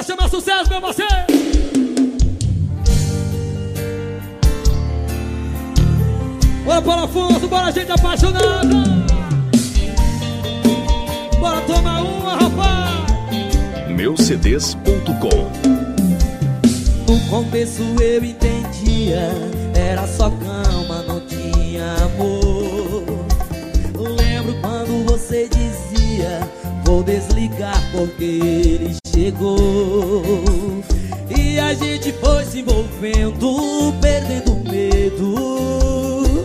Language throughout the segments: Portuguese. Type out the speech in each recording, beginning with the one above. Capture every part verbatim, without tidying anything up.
Bora chamar sucesso, meu parceiro. Bora, Paulo Afonso, bora, gente apaixonada. Bora tomar uma, rapaz. meu c d s ponto com. No começo eu entendia, era só cama, não tinha amor. Lembro quando você dizia, vou desligar porque ele chegou. E a gente foi se envolvendo, perdendo medo.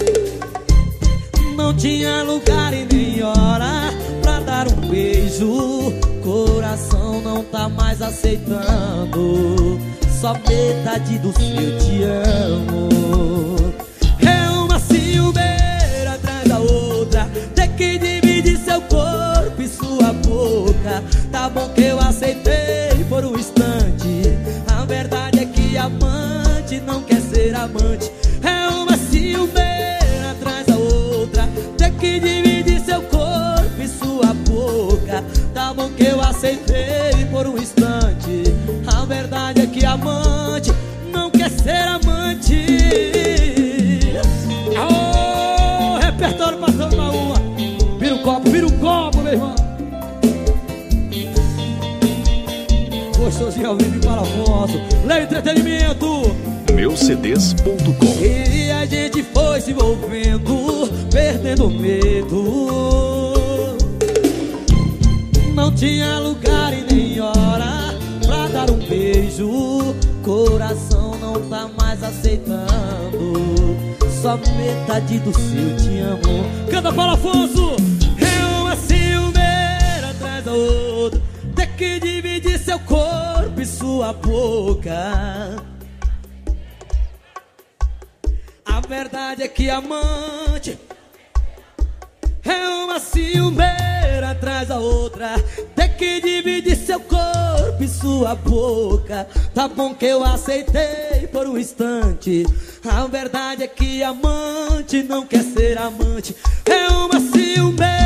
Não tinha lugar e nem hora pra dar um beijo. Coração não tá mais aceitando, só metade do seu te amo. É uma ciumeira atrás da outra, ter que dividir seu corpo e sua boca. Tá bom que eu aceitei por um instante, a verdade é que amante não quer ser amante. É uma ciumeira atrás da outra, ter que dividir seu corpo e sua boca. Tá bom que eu aceitei por um instante, a verdade é que amante não quer ser amante. Aô, repertório passando uma uma. Vira o copo, vira o copo, meu irmão. Gostosinho ao vivo e para Afonso. Leve entretenimento. meu c d s ponto com. E a gente foi se envolvendo, perdendo medo. Não tinha lugar e nem hora pra dar um beijo. Coração não tá mais aceitando, só metade do seu te amo. Canta, Paulo Afonso. É uma ciumeira atrás da outra, ter que dividir seu corpo e sua boca. A verdade é que amante é uma ciumeira atrás da outra, ter que dividir seu corpo e sua boca. Tá bom que eu aceitei por um instante, a verdade é que amante não quer ser amante. É uma ciumeira